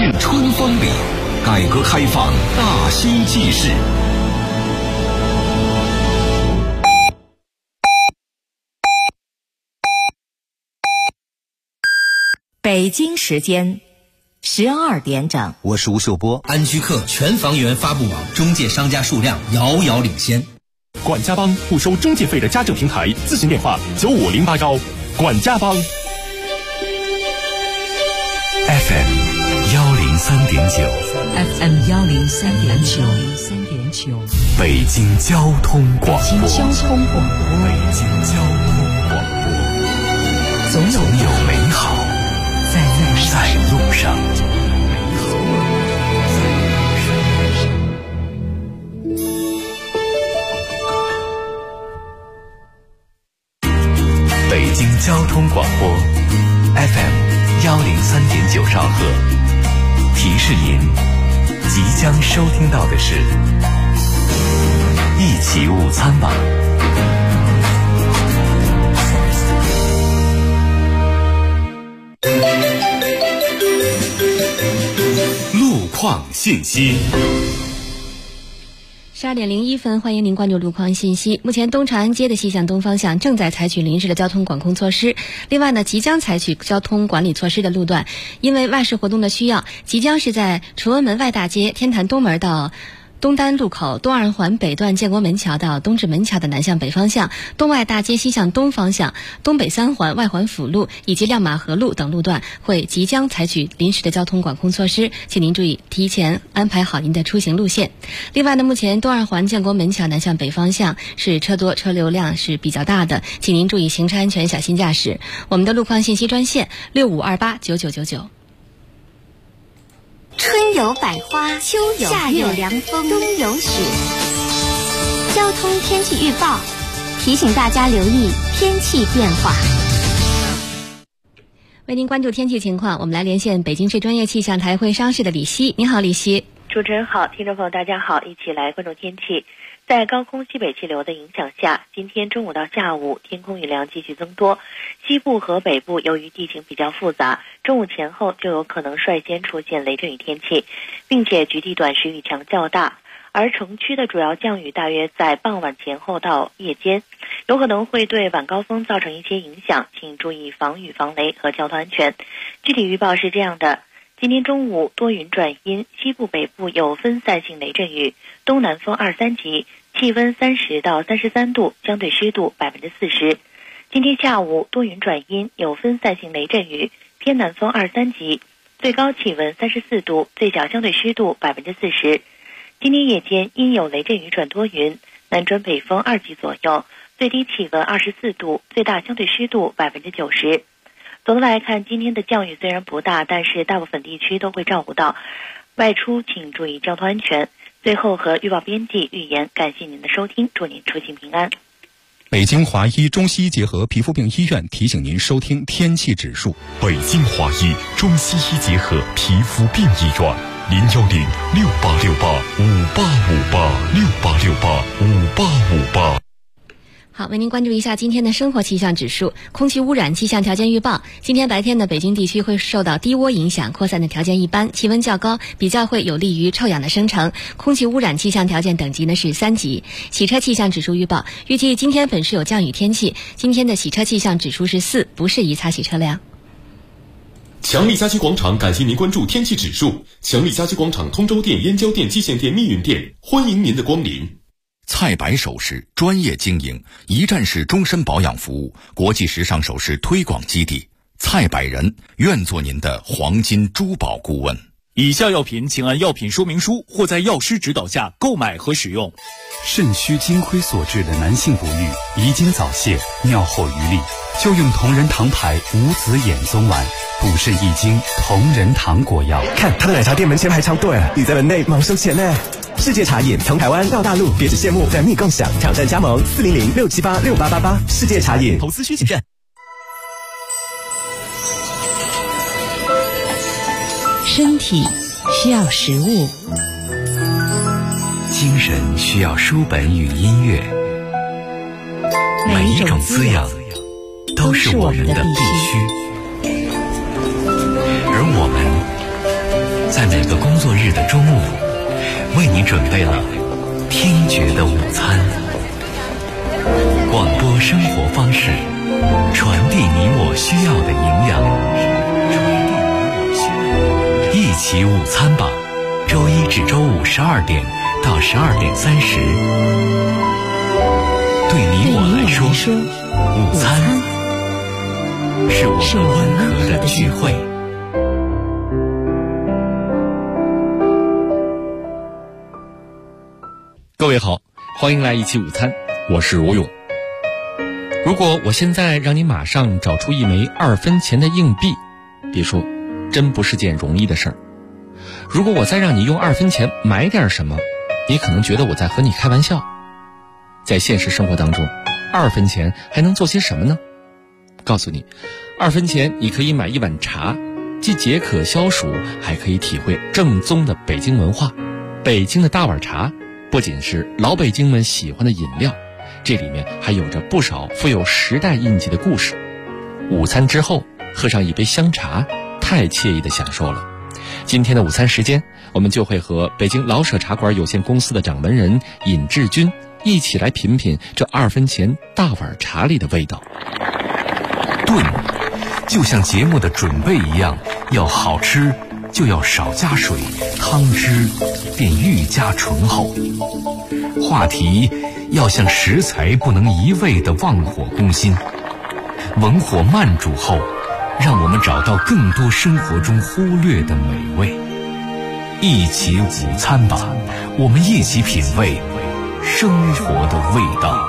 韵春风里，改革开放大兴纪事。 北京时间12点整， 我是吴秀波。 安居客全房源发布网中介商家数量遥遥领先。 管家帮不收中介费的家政平台，咨询电话95081。管家帮 FM 103.9 北京交通广播，总有美好在路上。北京交通广播 FM 103.9兆赫，提示您即将收听到的是一起午餐吧。路况信息。 12点01分，欢迎您关注路况信息。目前东长安街的西向东方向正在采取临时的交通管控措施，另外呢，即将采取交通管理措施的路段，因为外事活动的需要，即将是在崇文门外大街天坛东门到东单路口、东二环北段建国门桥到东直门桥的南向北方向、东外大街西向东方向、东北三环外环辅路以及亮马河路等路段会即将采取临时的交通管控措施，请您注意提前安排好您的出行路线。另外呢，目前东二环建国门桥南向北方向是车多，车流量是比较大的，请您注意行车安全，小心驾驶。我们的路况信息专线65289999。 春有百花，秋有夏有凉风，冬有雪。交通天气预报提醒大家留意天气变化。 为您关注天气情况，我们来连线北京市专业气象台会商室的李希。你好，李希。 主持人好，听众朋友大家好，一起来关注天气。在高空西北气流的影响下，今天中午到下午天空雨量继续增多，西部和北部由于地形比较复杂，中午前后就有可能率先出现雷阵雨天气，并且局地短时雨强较大，而城区的主要降雨大约在傍晚前后到夜间，有可能会对晚高峰造成一些影响，请注意防雨防雷和交通安全。具体预报是这样的，今天中午多云转阴，西部北部有分散性雷阵雨，东南风2、3级，气温30到33度，相对湿度40%。今天下午多云转阴，有分散性雷阵雨，偏南风2、3级，最高气温34度，最小相对湿度40%。今天夜间阴有雷阵雨转多云，南转北风2级左右，最低气温24度，最大相对湿度90%。总的来看，今天的降雨虽然不大，但是大部分地区都会照顾到，外出请注意交通安全。最后和预报编辑预言，感谢您的收听，祝您出行平安。 北京华医中西医结合皮肤病医院提醒您收听天气指数。 北京华医中西医结合皮肤病医院，0106868585858 好，为您关注一下今天的生活气象指数。空气污染气象条件预报，今天白天的北京地区会受到低涡影响，扩散的条件一般，气温较高，比较会有利于臭氧的生成。空气污染气象条件等级呢是3级。洗车气象指数预报，预计今天本市有降雨天气，今天的洗车气象指数是4，不适宜擦洗车辆。 强力家居广场感谢您关注天气指数。强力家居广场通州店、燕郊店、蓟县店、密云店，欢迎您的光临。 菜百首饰专业经营，一站式终身保养服务，国际时尚首饰推广基地。菜百人愿做您的黄金珠宝顾问。 以下药品请按药品说明书或在药师指导下购买和使用。 肾虚金亏所致的男性不育、遗精早泄、尿后余力，就用同仁堂牌无籽眼松丸，补肾益精，同仁堂果药。 看他的奶茶店门前排长队，你在门内忙收钱呢。世界茶饮从台湾到大陆，别只羡慕，在密共享，挑战加盟400-678-6888。世界茶饮， 投资需谨慎。 身体需要食物， 精神需要书本与音乐，每一种滋养都是我们的必须，而我们在每个工作日的中午，为你准备了听觉的午餐。广播生活方式，传递你我需要的营养。一起午餐吧，周一至周五12点到12点30。对你我来说，午餐是我们温和的聚会。 各位好，欢迎来一起午餐，我是吴勇。如果我现在让你马上找出一枚2分钱的硬币，别说，真不是件容易的事儿。如果我再让你用2分钱买点什么，你可能觉得我在和你开玩笑。在现实生活当中，2分钱还能做些什么呢？告诉你，2分钱你可以买一碗茶，既解渴消暑，还可以体会正宗的北京文化。北京的大碗茶不仅是老北京们喜欢的饮料，这里面还有着不少富有时代印记的故事。午餐之后喝上一杯香茶，太惬意的享受了。今天的午餐时间，我们就会和北京老舍茶馆有限公司的掌门人尹志军一起来品品这2分钱大碗茶里的味道。 炖就像节目的准备一样，要好吃就要少加水，汤汁便愈加醇厚。话题要像食材不能一味地忘火攻心，文火慢煮后，让我们找到更多生活中忽略的美味。一起午餐吧，我们一起品味生活的味道。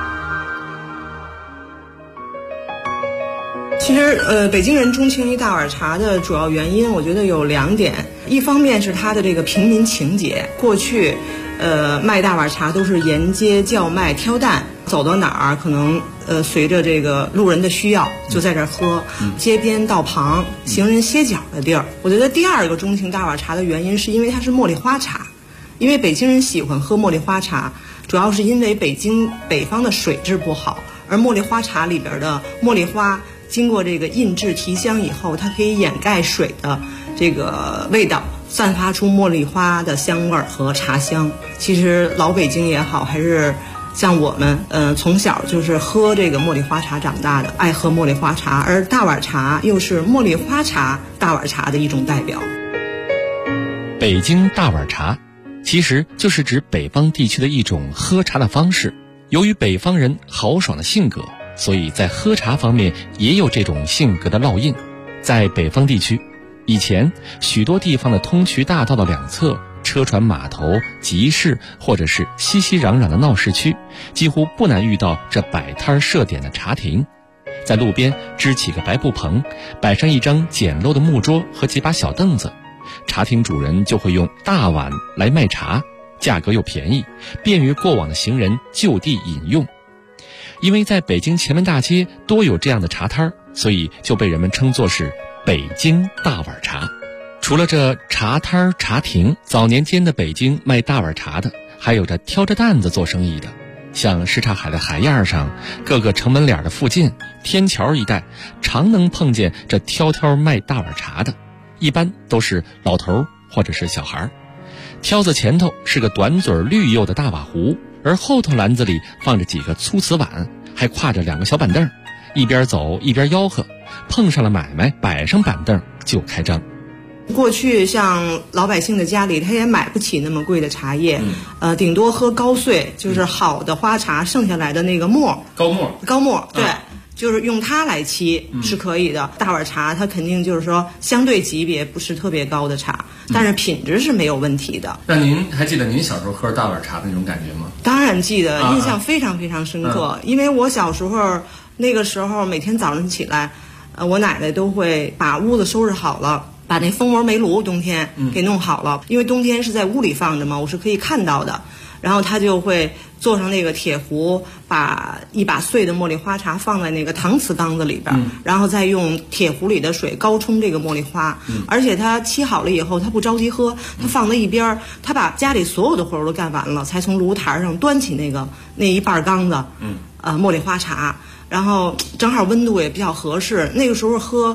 其实北京人钟情于大碗茶的主要原因，我觉得有2点。一方面是它的这个平民情节，过去卖大碗茶都是沿街叫卖挑担，走到哪儿可能随着这个路人的需要就在这儿喝，街边道旁行人歇脚的地儿。我觉得第2个钟情大碗茶的原因是因为它是茉莉花茶，因为北京人喜欢喝茉莉花茶，主要是因为北方的水质不好，而茉莉花茶里边的茉莉花经过这个印制提香以后，它可以掩盖水的这个味道，散发出茉莉花的香味和茶香。其实老北京也好，还是像我们从小就是喝这个茉莉花茶长大的，爱喝茉莉花茶，而大碗茶又是茉莉花茶大碗茶的一种代表。 北京大碗茶其实就是指北方地区的一种喝茶的方式。由于北方人豪爽的性格，所以在喝茶方面也有这种性格的烙印。在北方地区，以前许多地方的通衢大道的两侧，车船码头、集市或者是熙熙攘攘的闹市区，几乎不难遇到这摆摊设点的茶亭。在路边支起个白布棚，摆上一张简陋的木桌和几把小凳子，茶厅主人就会用大碗来卖茶，价格又便宜，便于过往的行人就地饮用。因为在北京前门大街多有这样的茶摊，所以就被人们称作是北京大碗茶。除了这茶摊茶亭，早年间的北京卖大碗茶的还有着挑着担子做生意的，像什刹海的海沿上，各个城门脸的附近，天桥一带常能碰见这挑卖大碗茶的，一般都是老头或者是小孩。挑子前头是个短嘴绿釉的大瓦壶，而后头篮子里放着几个粗瓷碗，还挎着2个小板凳，一边走一边吆喝，碰上了买卖，摆上板凳就开张。 过去像老百姓的家里，他也买不起那么贵的茶叶，顶多喝高碎，就是好的花茶剩下来的那个沫，高沫，对。就是用它来沏是可以的。大碗茶它肯定就是说相对级别不是特别高的茶，但是品质是没有问题的。 那您还记得您小时候喝大碗茶的那种感觉吗？ 当然记得，印象非常非常深刻。因为我小时候那个时候每天早上起来，我奶奶都会把屋子收拾好了，把那蜂窝煤炉冬天给弄好了，因为冬天是在屋里放着嘛，我是可以看到的。然后他就会坐上那个铁壶，把一把碎的茉莉花茶放在那个搪瓷缸子里边，然后再用铁壶里的水高冲这个茉莉花。而且他沏好了以后，他不着急喝，他放在一边，他把家里所有的活儿都干完了，才从炉台上端起那一半缸子，茉莉花茶，然后正好温度也比较合适。那个时候喝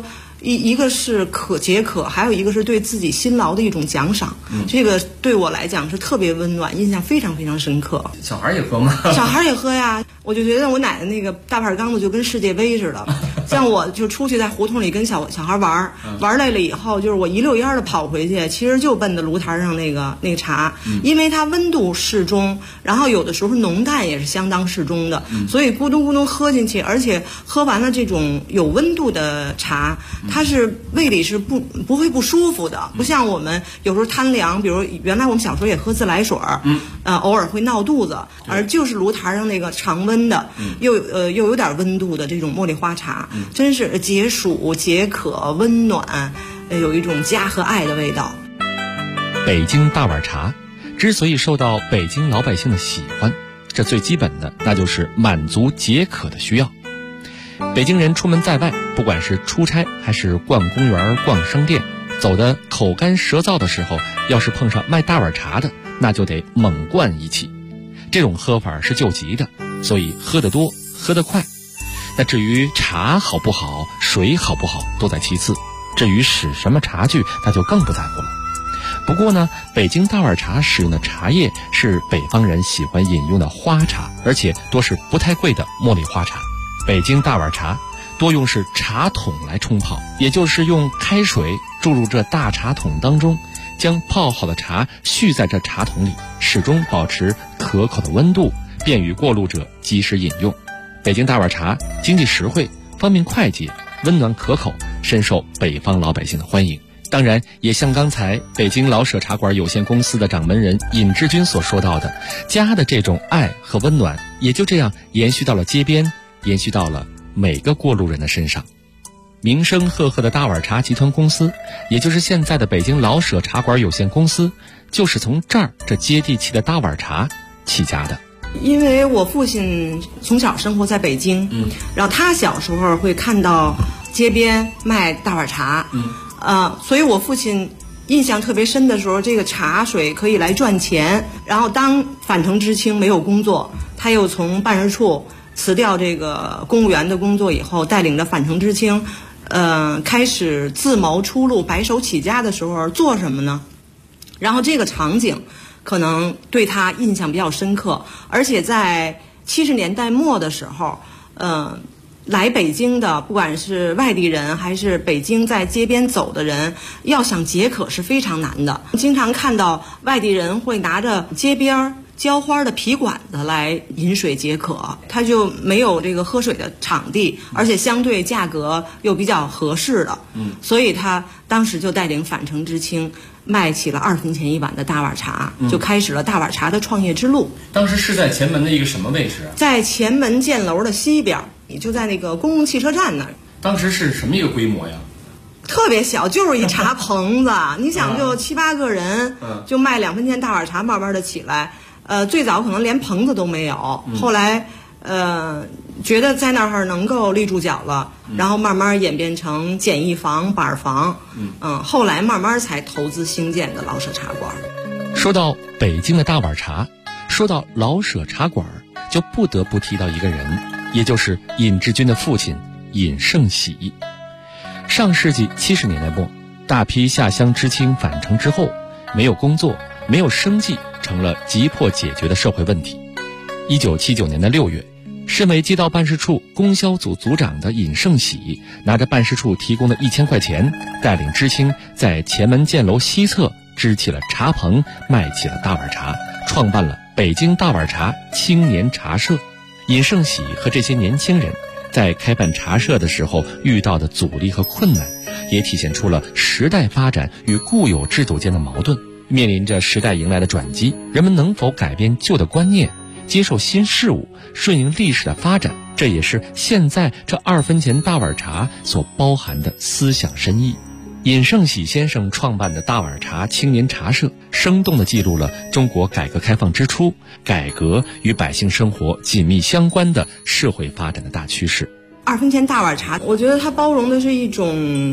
一个是解渴，还有一个是对自己辛劳的一种奖赏。这个对我来讲是特别温暖，印象非常非常深刻。 小孩也喝吗？ 小孩也喝呀，我就觉得我奶奶那个大碗缸子就跟世界杯似的。像我就出去在胡同里跟小孩玩累了以后，就是我一溜烟的跑回去，其实就奔着炉台上那个茶，因为它温度适中，然后有的时候浓淡也是相当适中的，所以咕咚咕咚喝进去，而且喝完了这种有温度的茶，它是胃里是不会不舒服的，不像我们有时候贪凉，比如原来我们小时候也喝自来水，偶尔会闹肚子，而就是炉台上那个常温的，又有点温度的这种茉莉花茶，真是解暑解渴温暖，有一种家和爱的味道。 北京大碗茶之所以受到北京老百姓的喜欢，这最基本的那就是满足解渴的需要。北京人出门在外，不管是出差还是逛公园逛商店，走得口干舌燥的时候，要是碰上卖大碗茶的，那就得猛灌一气。这种喝法是救急的，所以喝得多喝得快。那至于茶好不好，水好不好都在其次，至于使什么茶具，那就更不在乎了。不过呢，北京大碗茶使用的茶叶是北方人喜欢饮用的花茶，而且多是不太贵的茉莉花茶。北京大碗茶多用是茶桶来冲泡，也就是用开水注入这大茶桶当中，将泡好的茶蓄在这茶桶里，始终保持可口的温度，便于过路者及时饮用。北京大碗茶经济实惠，方便快捷，温暖可口，深受北方老百姓的欢迎。当然也像刚才北京老舍茶馆有限公司的掌门人尹志军所说到的，家的这种爱和温暖也就这样延续到了街边，延续到了每个过路人的身上。名声赫赫的大碗茶集团公司，也就是现在的北京老舍茶馆有限公司，就是从这接地气的大碗茶起家的。 因为我父亲从小生活在北京，然后他小时候会看到街边卖大碗茶，所以我父亲印象特别深的时候，这个茶水可以来赚钱。然后当返城知青没有工作，他又从办事处辞掉这个公务员的工作以后，带领着返城知青，开始自谋出路，白手起家的时候做什么呢？然后这个场景可能对他印象比较深刻，而且在70年代末的时候，来北京的不管是外地人还是北京在街边走的人，要想解渴是非常难的。经常看到外地人会拿着街边浇花的皮管子来饮水解渴，他就没有这个喝水的场地，而且相对价格又比较合适的，所以他当时就带领返城知青卖起了2分钱一碗的大碗茶，就开始了大碗茶的创业之路。 当时是在前门的一个什么位置？在前门建楼的西边，也就在那个公共汽车站那儿。 当时是什么一个规模呀？ 特别小，就是一茶棚子。你想就7、8个人，就卖2分钱大碗茶，慢慢的起来。最早可能连棚子都没有，后来觉得在那儿能够立住脚了，然后慢慢演变成简易房、板房，后来慢慢才投资兴建的老舍茶馆。 说到北京的大碗茶，说到老舍茶馆，就不得不提到一个人，也就是尹志军的父亲尹胜喜。上世纪70年代末，大批下乡知青返城之后，没有工作，没有生计，成了急迫解决的社会问题。1979年的6月，身为街道办事处供销组组长的尹胜喜，拿着办事处提供的1000块钱，带领知青在前门建楼西侧支起了茶棚，卖起了大碗茶，创办了北京大碗茶青年茶社。尹胜喜和这些年轻人在开办茶社的时候遇到的阻力和困难，也体现出了时代发展与固有制度间的矛盾。面临着时代迎来的转机，人们能否改变旧的观念，接受新事物，顺应历史的发展，这也是现在这2分钱大碗茶所包含的思想深意。尹胜喜先生创办的大碗茶青年茶社，生动地记录了中国改革开放之初，改革与百姓生活紧密相关的社会发展的大趋势。 2分钱大碗茶，我觉得它包容的是一种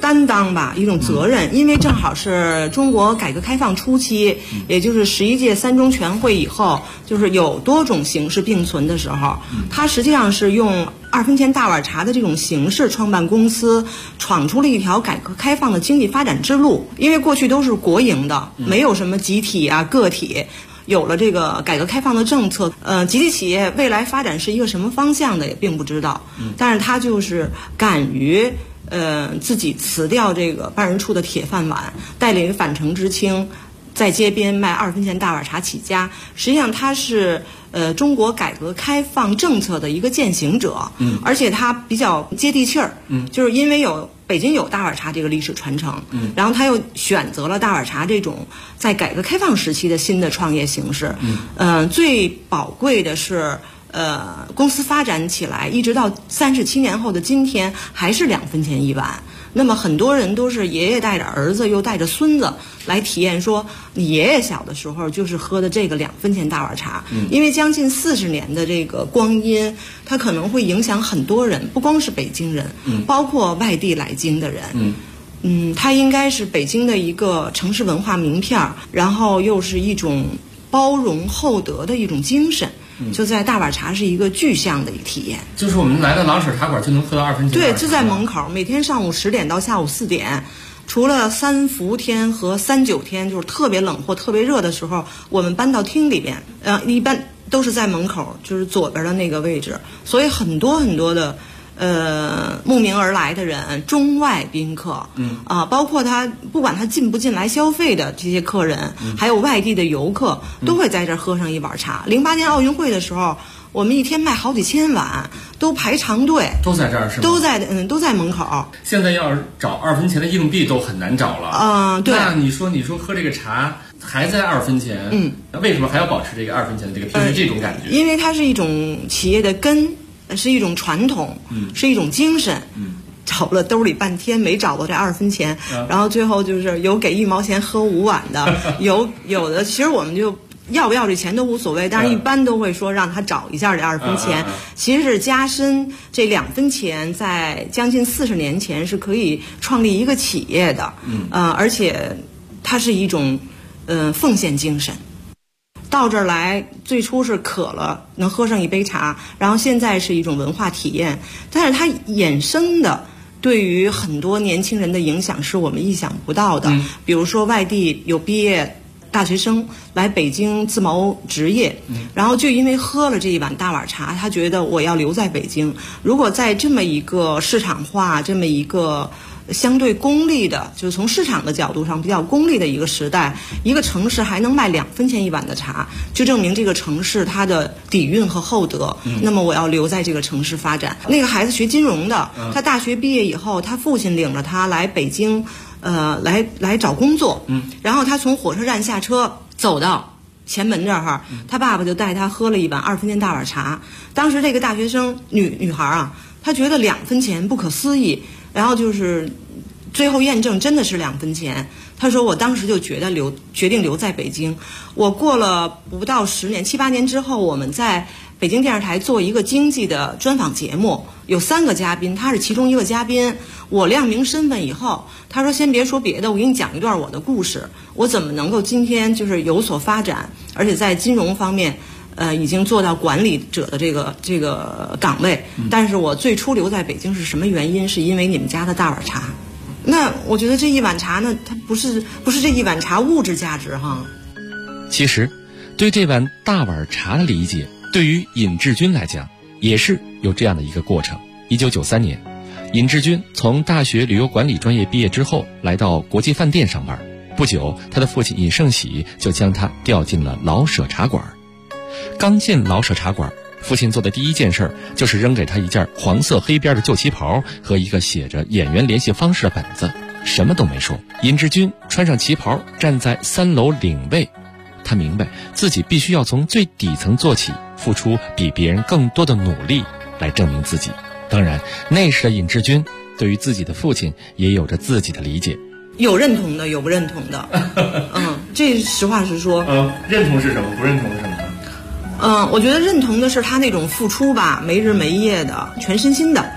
担当吧，一种责任，因为正好是中国改革开放初期，也就是11届3中全会以后，就是有多种形式并存的时候，他实际上是用2分钱大碗茶的这种形式创办公司，闯出了一条改革开放的经济发展之路。因为过去都是国营的，没有什么集体啊个体。有了这个改革开放的政策，集体企业未来发展是一个什么方向的也并不知道，但是他就是敢于自己辞掉这个办事处的铁饭碗，带领返程知青在街边卖2分钱大碗茶起家。实际上他是中国改革开放政策的一个践行者，而且他比较接地气儿，就是因为北京有大碗茶这个历史传承，然后他又选择了大碗茶这种在改革开放时期的新的创业形式，最宝贵的是公司发展起来一直到37年后的今天还是2分钱一碗。那么很多人都是爷爷带着儿子又带着孙子来体验，说你爷爷小的时候就是喝的这个2分钱大碗茶，因为将近40年的这个光阴，它可能会影响很多人，不光是北京人，包括外地来京的人。它应该是北京的一个城市文化名片，然后又是一种包容厚德的一种精神。就在大碗茶是一个具象的一个体验， 就是我们来到狼舍茶馆就能喝到2分钱。 对，就在门口，每天上午10点到下午4点，除了3伏天和3九天，就是特别冷或特别热的时候，我们搬到厅里边，一般都是在门口，就是左边的那个位置，所以很多很多的。慕名而来的人，中外宾客，包括他不管他进不进来消费的这些客人，还有外地的游客，都会在这儿喝上一碗茶。08年奥运会的时候，我们一天卖好几千碗，都排长队， 都在这儿是吗？ 都在门口。 现在要是找2分钱的硬币都很难找了。 对。 那你说喝这个茶还在2分钱，为什么还要保持这个2分钱的这个平时这种感觉？ 因为它是一种企业的根。是一种传统，是一种精神。找了兜里半天没找到这2分钱，然后最后就是有给1毛钱喝5碗的，有的其实我们就要不要这钱都无所谓，但是一般都会说让他找一下这2分钱，其实是加深这2分钱在将近40年前是可以创立一个企业的，而且它是一种奉献精神。到这儿来，最初是渴了能喝上一杯茶，然后现在是一种文化体验，但是它衍生的对于很多年轻人的影响是我们意想不到的。比如说外地有毕业大学生来北京自谋职业，然后就因为喝了这一碗大碗茶，他觉得我要留在北京。如果在这么一个市场化，这么一个相对功利的，就是从市场的角度上比较功利的一个时代，一个城市还能卖2分钱一碗的茶，就证明这个城市它的底蕴和厚德。那么我要留在这个城市发展。那个孩子学金融的，他大学毕业以后，他父亲领着他来北京，来找工作。然后他从火车站下车走到前门这儿，他爸爸就带他喝了一碗2分钱大碗茶。当时这个大学生女孩啊，她觉得2分钱不可思议。然后就是最后验证真的是2分钱。他说我当时就决定留在北京。我过了不到10年7、8年之后，我们在北京电视台做一个经济的专访节目，有3个嘉宾，他是其中一个嘉宾。我亮明身份以后，他说先别说别的，我给你讲一段我的故事，我怎么能够今天就是有所发展，而且在金融方面已经做到管理者的这个岗位。但是我最初留在北京是什么原因？是因为你们家的大碗茶。那我觉得这一碗茶呢，它不是这一碗茶物质价值哈。 其实，对这碗大碗茶的理解，对于尹志军来讲，也是有这样的一个过程。1993年，尹志军从大学旅游管理专业毕业之后，来到国际饭店上班。不久，他的父亲尹胜喜就将他调进了老舍茶馆。刚进老舍茶馆，父亲做的第一件事就是扔给他一件黄色黑边的旧旗袍和一个写着演员联系方式的本子，什么都没说。尹志军穿上旗袍，站在3楼领位。他明白自己必须要从最底层做起，付出比别人更多的努力来证明自己。当然，那时的尹志军对于自己的父亲也有着自己的理解， 有认同的，有不认同的。这实话实说。 认同是什么？不认同是什么呢？ 我觉得认同的是他那种付出吧，没日没夜的，全身心的。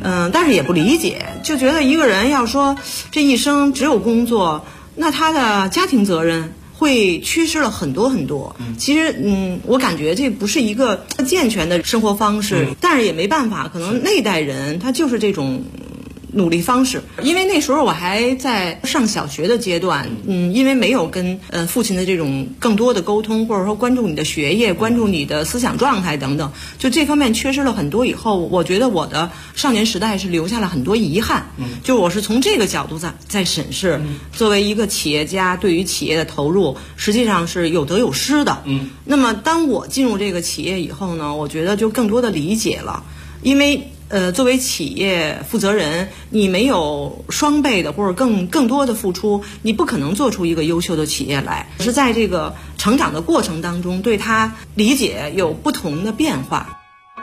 但是也不理解，就觉得一个人要说这一生只有工作，那他的家庭责任会缺失了很多很多。其实我感觉这不是一个健全的生活方式，但是也没办法，可能那代人他就是这种努力方式。因为那时候我还在上小学的阶段，因为没有跟父亲的这种更多的沟通，或者说关注你的学业，关注你的思想状态等等，就这方面缺失了很多。以后我觉得我的少年时代是留下了很多遗憾。就我是从这个角度在审视，作为一个企业家对于企业的投入实际上是有得有失的。那么当我进入这个企业以后呢，我觉得就更多的理解了，因为作为企业负责人，你没有双倍的或者更多的付出，你不可能做出一个优秀的企业来。是在这个成长的过程当中，对他理解有不同的变化。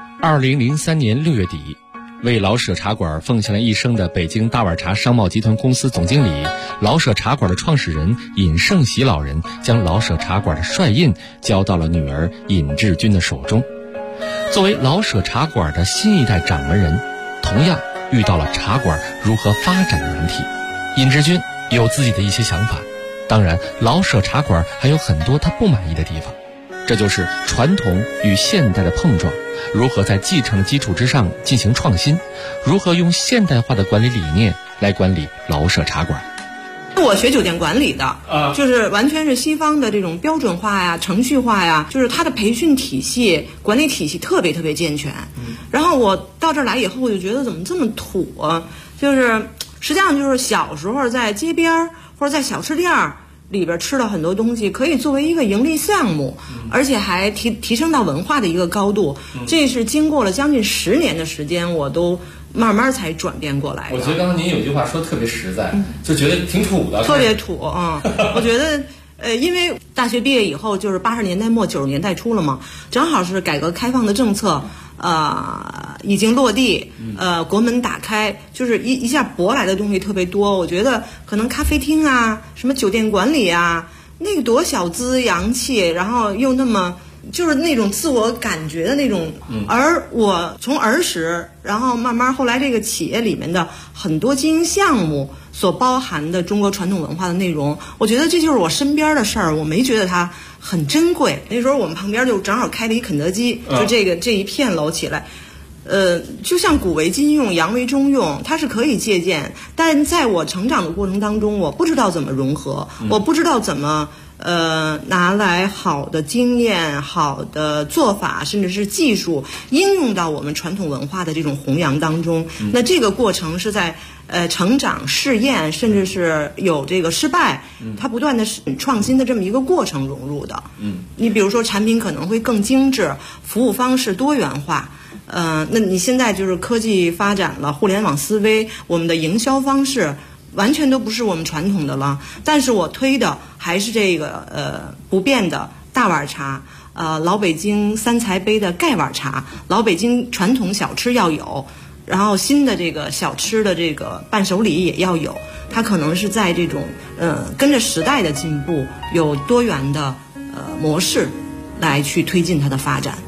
2003年6月底，为老舍茶馆奉献了一生的北京大碗茶商贸集团公司总经理、老舍茶馆的创始人尹胜喜老人，将老舍茶馆的帅印交到了女儿尹志军的手中。作为老舍茶馆的新一代掌门人，同样遇到了茶馆如何发展的难题。尹志军有自己的一些想法，当然老舍茶馆还有很多他不满意的地方。这就是传统与现代的碰撞，如何在继承的基础之上进行创新，如何用现代化的管理理念来管理老舍茶馆。 我学酒店管理的，就是完全是西方的这种标准化呀、程序化呀，就是它的培训体系、管理体系特别特别健全。然后我到这儿来以后，我就觉得怎么这么土啊？就是实际上就是小时候在街边或者在小吃店里边吃了很多东西，可以作为一个盈利项目，而且还提升到文化的一个高度。这是经过了将近10年的时间，我都慢慢才转变过来的。 我觉得刚才您有句话说的特别实在，就觉得挺土的， 特别土啊！我觉得因为大学毕业以后就是80年代末90年代初了嘛，正好是改革开放的政策已经落地，国门打开，就是一下舶来的东西特别多。我觉得可能咖啡厅啊，什么酒店管理啊，那个多小资洋气，然后又那么就是那种自我感觉的那种。而我从儿时，然后慢慢后来这个企业里面的很多经营项目所包含的中国传统文化的内容，我觉得这就是我身边的事儿，我没觉得它很珍贵。那时候我们旁边就正好开了一肯德基，就这一片楼起来。就像古为今用，洋为中用，它是可以借鉴，但在我成长的过程当中，我不知道怎么融合，我不知道怎么拿来好的经验、好的做法，甚至是技术应用到我们传统文化的这种弘扬当中。那这个过程是在成长、试验，甚至是有这个失败，它不断的创新的这么一个过程融入的。你比如说产品可能会更精致，服务方式多元化。那你现在就是科技发展了，互联网思维，我们的营销方式完全都不是我们传统的了。但是我推的还是这个不变的大碗茶，老北京3才杯的盖碗茶，老北京传统小吃要有，然后新的这个小吃的这个伴手礼也要有。它可能是在这种跟着时代的进步，有多元的模式来去推进它的发展。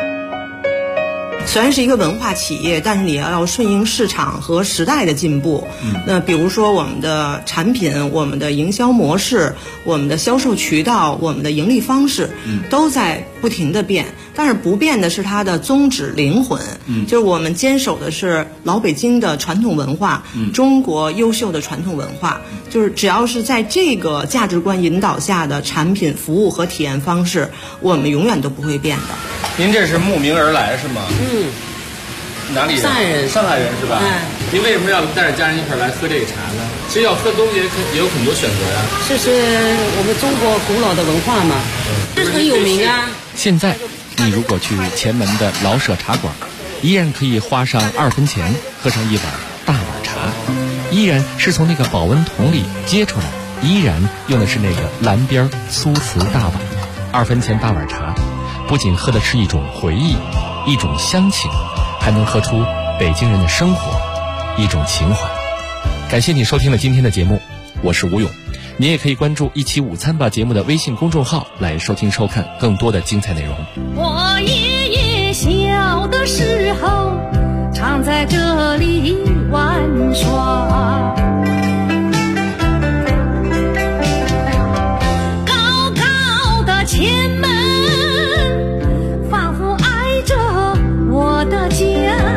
虽然是一个文化企业，但是你要顺应市场和时代的进步。那比如说我们的产品、我们的营销模式、我们的销售渠道、我们的盈利方式，都在不停的变。但是不变的是它的宗旨灵魂，就是我们坚守的是老北京的传统文化，中国优秀的传统文化。就是只要是在这个价值观引导下的产品、服务和体验方式，我们永远都不会变的。 您这是慕名而来是吗？哪里人？ 上海人。 上海人是吧？您为什么要带着家人一块来喝这个茶呢？其实要喝东西也有很多选择呀。 这是我们中国古老的文化嘛，这很有名啊。 现在你如果去前门的老舍茶馆，依然可以花上2分钱喝上一碗大碗茶，依然是从那个保温桶里接出来，依然用的是那个蓝边粗瓷大碗。2分钱大碗茶，不仅喝的是一种回忆，一种乡情，还能喝出北京人的生活，一种情怀。感谢你收听了今天的节目，我是吴勇。你也可以关注一起午餐吧节目的微信公众号来收听收看更多的精彩内容。 我爷爷小的时候常在这里玩耍。高高的前门仿佛挨着我的家，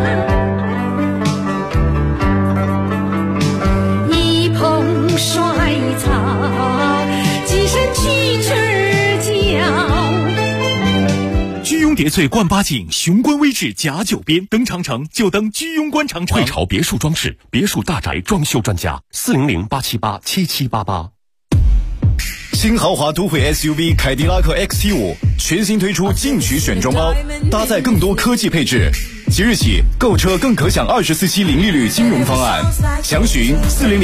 一捧衰草，几声蛐蛐叫。 居庸叠翠冠八景，雄关微志甲九边。登长城就登居庸关长城。 汇潮别墅装饰，别墅大宅装修专家，400-878-7788。 新豪华都会 SUV 凯迪拉克 XT5 全新推出进取选装包，搭载更多科技配置。即日起购车更可享24期零利率金融方案，详询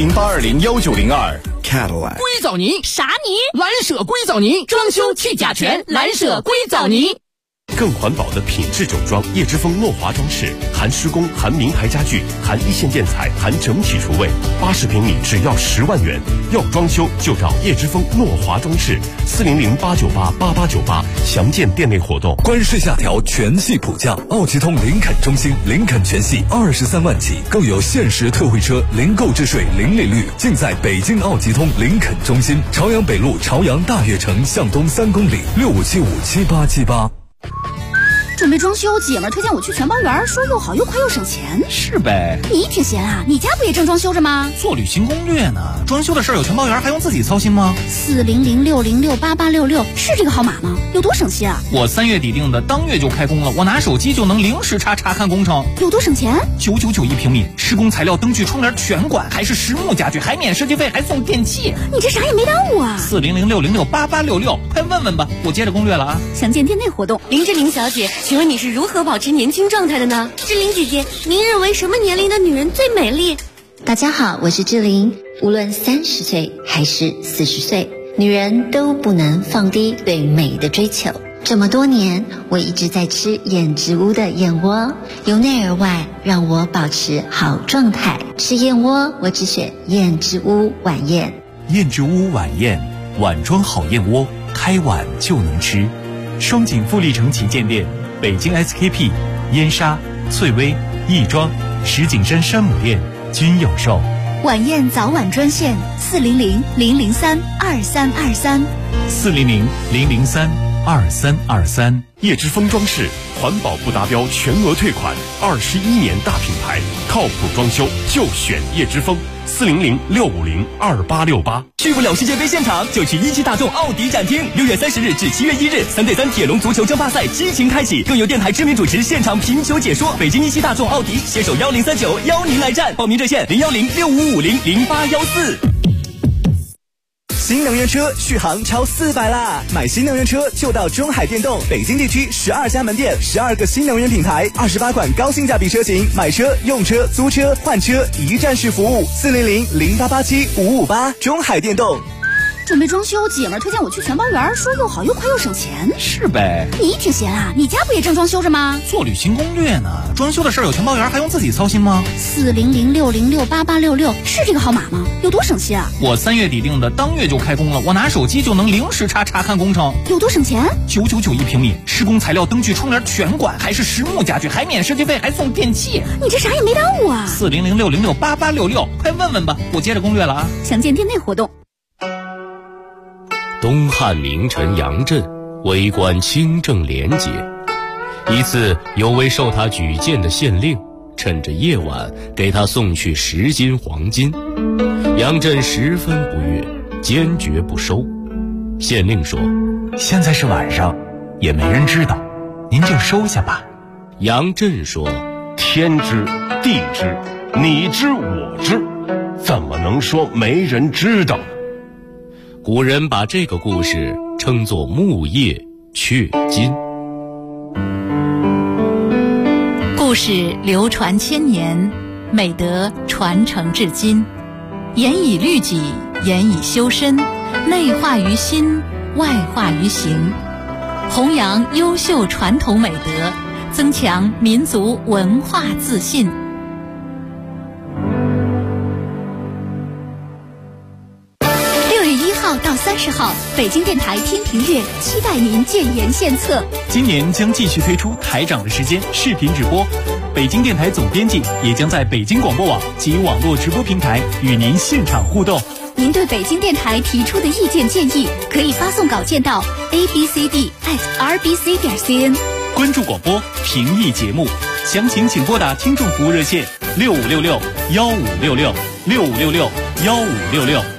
400-820-1902。Cadillac 硅藻泥啥泥？蓝舍硅藻泥，装修去甲醛，蓝舍硅藻泥。 更环保的品质酒庄，叶之峰诺华装饰，含施工，含名牌家具，含一线建材，含整体厨卫，80平米只要10万元。要装修就找叶之峰诺华装饰，400-898-8898，详见店内活动。 关税下调，全系普降，奥吉通林肯中心，林肯全系23万起，更有限时特惠车，零购置税，零利率，尽在北京奥吉通林肯中心，朝阳北路朝阳大悦城向东3公里，65757878。 准备装修，姐们儿推荐我去全包园，说又好又快又省钱。 是呗。 你挺闲啊，你家不也正装修着吗？ 做旅行攻略呢。装修的事儿有全包园，还用自己操心吗 ？400-606-8866是这个号码吗？有多省心啊？ 我3月底定的，当月就开工了。我拿手机就能零时差查看工程。 有多省钱 ？9991平米，施工材料、灯具、窗帘全管，还是实木家具，还免设计费，还送电器。 你这啥也没耽误啊 ！400-606-8866，快问问吧，我接着攻略了啊。 详见店内活动。 林志玲小姐，请问你是如何保持年轻状态的呢？志玲姐姐，您认为什么年龄的女人最美丽？ 大家好，我是志玲。无论30岁还是40岁，女人都不能放低对美的追求。这么多年，我一直在吃燕之屋的燕窝，由内而外让我保持好状态。吃燕窝，我只选燕之屋晚宴。 燕之屋晚宴，碗装好燕窝，开碗就能吃。双井富力城旗舰店、北京 SKP、燕莎、翠微、亦庄、石景山山姆店均有售。 晚宴早晚专线400-003-2323 400-003-2323。 叶之峰装饰，环保不达标全额退款，21年大品牌，靠谱装修就选叶之峰。400-650-2868。 去不了世界杯现场，就去17大众奥迪展厅。6月30日至7月1日，3对3铁龙足球争霸赛激情开启，更有电台知名主持现场评球解说。北京17大众奥迪携手1039邀您来战，报名热线010-6550-0814。新能源车续航超400啦！买新能源车就到中海电动，北京地区12家门店，12个新能源品牌，28款高性价比车型，买车、用车、租车、换车一站式服务，400-0887-558，中海电动。 准备装修，姐们儿推荐我去全包园，说又好又快又省钱。 是呗。 你挺闲啊，你家不也正装修着吗？ 做旅行攻略呢。装修的事儿有全包园，还用自己操心吗 ？400-606-8866是这个号码吗？有多省心啊？ 我3月底定的，当月就开工了。我拿手机就能零时差查看工程。 有多省钱 ？9991平米，施工材料、灯具、窗帘全管，还是实木家具，还免设计费，还送电器。 你这啥也没耽误啊 ！400-606-8866，快问问吧，我接着攻略了啊。 详见店内活动。 东汉名臣杨震为官清正廉洁，一次有位受他举荐的县令趁着夜晚给他送去10斤黄金，杨震十分不悦，坚决不收。县令说：“ 现在是晚上，也没人知道，您就收下吧。” 杨震说：“ 天知地知，你知我知，怎么能说没人知道呢？” 古人把这个故事称作木叶雀金。 故事流传千年，美德传承至今，严以律己，严以修身，内化于心，外化于行，弘扬优秀传统美德，增强民族文化自信。 到30号，北京电台天平乐期待您建言献策。 今年将继续推出台长的时间视频直播， 北京电台总编辑也将在北京广播网及网络直播平台与您现场互动。 您对北京电台提出的意见建议，可以发送稿件到 abcd@rbc.cn。 关注广播，评议节目，详情请拨打听众服务热线6566156665661566。